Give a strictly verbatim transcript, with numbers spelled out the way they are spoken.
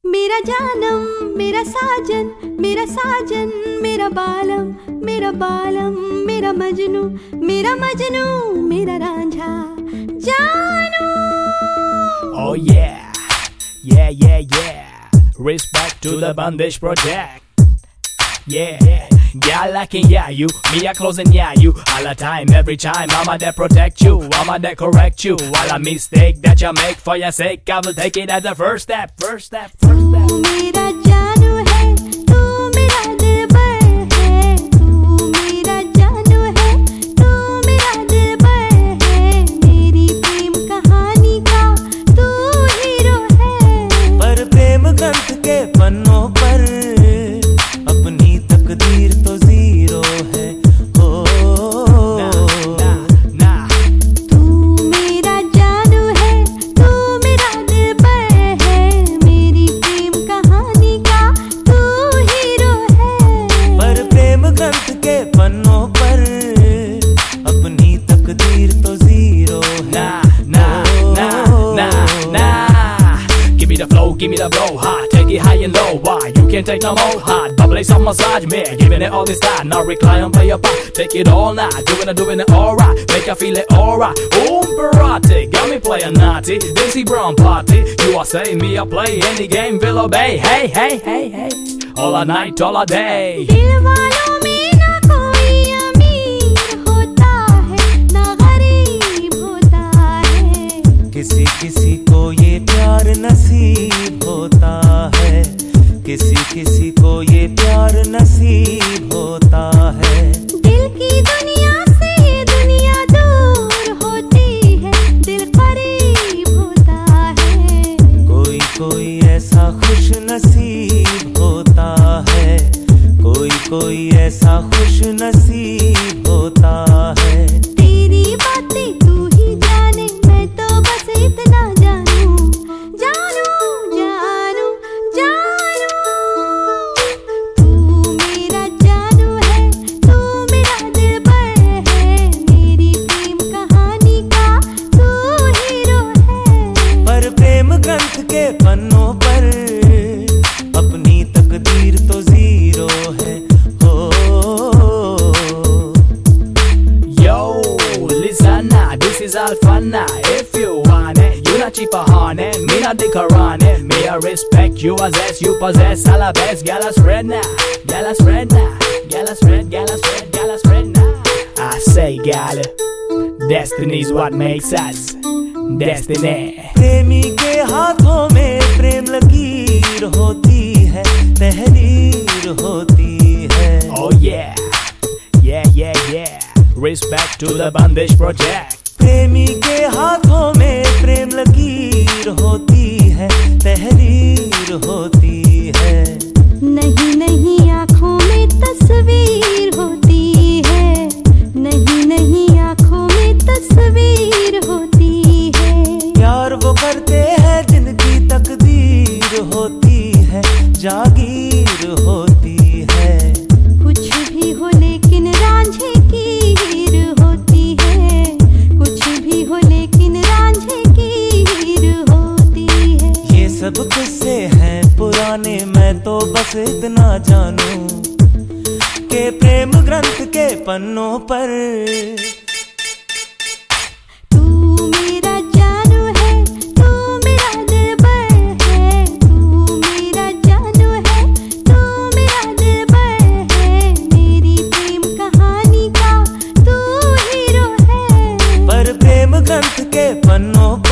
मेरा जानम मेरा साजन मेरा साजन मेरा बालम मेरा बालम मेरा मजनू मेरा मजनू मेरा रांझा जानू। Oh yeah, yeah yeah yeah. Respect to the Bandesh Project. Yeah, yeah, like it, yeah, you, me a close and yeah, you, all the time, every time, I'ma there protect you, I'ma there correct you, all a mistake that you make for your sake, I will take it as the first step, first step, first step. तू मेरा जानू है, तू मेरा दिलबर है, तू मेरा जानू है, तू मेरा दिलबर है, मेरी प्रेम कहानी का तू हीरो है। पर प्रेम ग्रंथ के पन्नों पर अपनी तकदीर तो जीरो है। हो ना, ना, ना। तू मेरा जानू है, तू मेरा दिलबर है, मेरी प्रेम कहानी का तू हीरो है। पर प्रेम ग्रंथ के पन्नों पर अपनी तकदीर तो जीरो है। ना, ना, ना, ना, ना। Give me the flow, give me the blow, hot, take it high and low. Why you can't take no more? Hot, bubbly, some massage me, giving it all this time. Now recline and play your part, take it all night, doing it, doing it all right, make you feel it all right. Boom, parati, got me playing naughty, Dixie Brown party. You are saying me, I play any game, will obey. Hey, hey, hey, hey, all the night, all the day. दिल वालों में ना कोई अमीर होता है, ना गरीब होता है। किसी किसी को ये प्यार नसीब होता है, किसी किसी को ये प्यार नसीब होता है। दिल की दुनिया से दुनिया दूर होती है, दिल करीब होता है। कोई कोई ऐसा खुश नसीब होता है, कोई कोई ऐसा खुश नसीब होता है। तेरी बातें तू ही जाने, मैं तो बस इतना जानू, जानू, जानू, जानू। तू मेरा जानू है, तू मेरा दिलबर है, मेरी प्रेम कहानी का तू हीरो है। पर प्रेम ग्रंथ के पन्नों पर अपनी तकदीर तो जीरो है। हो Yo, listen now, this is all fun now. If you want it, you not cheap for honey, me not dick around it. Me I respect you as as you possess all the best. Gala spread now, gala spread now, gala spread, gala spread, gala spread now. I say gala, destiny's what makes us destiny. प्रेमी के हाथों में प्रेम लकीर होती है, तहरीर होती है। Oh yeah, yeah, yeah, yeah. Respect to the Bandesh Project. प्रेमी के हाथों में प्रेम लकीर होती है, तहरीर होती है। नहीं नहीं आँखों में तस्वीर होती है, नहीं नहीं आँखों में तस्वीर होती है। प्यार वो करते हैं जिनकी तकदीर होती है, जागीर होती है। कुछ भी हो लेकिन रांझे की हीर होती है, कुछ भी हो लेकिन रांझे की हीर होती है। ये सब किस्से हैं पुराने, मैं तो बस इतना जानूं के प्रेम ग्रंथ के पन्नों पर तू मेरा जानू है, तू मेरा दिलबर है, तू मेरा जानू है, तू मेरा दिलबर है, मेरी प्रेम कहानी का तू हीरो है। पर प्रेम ग्रंथ के पन्नों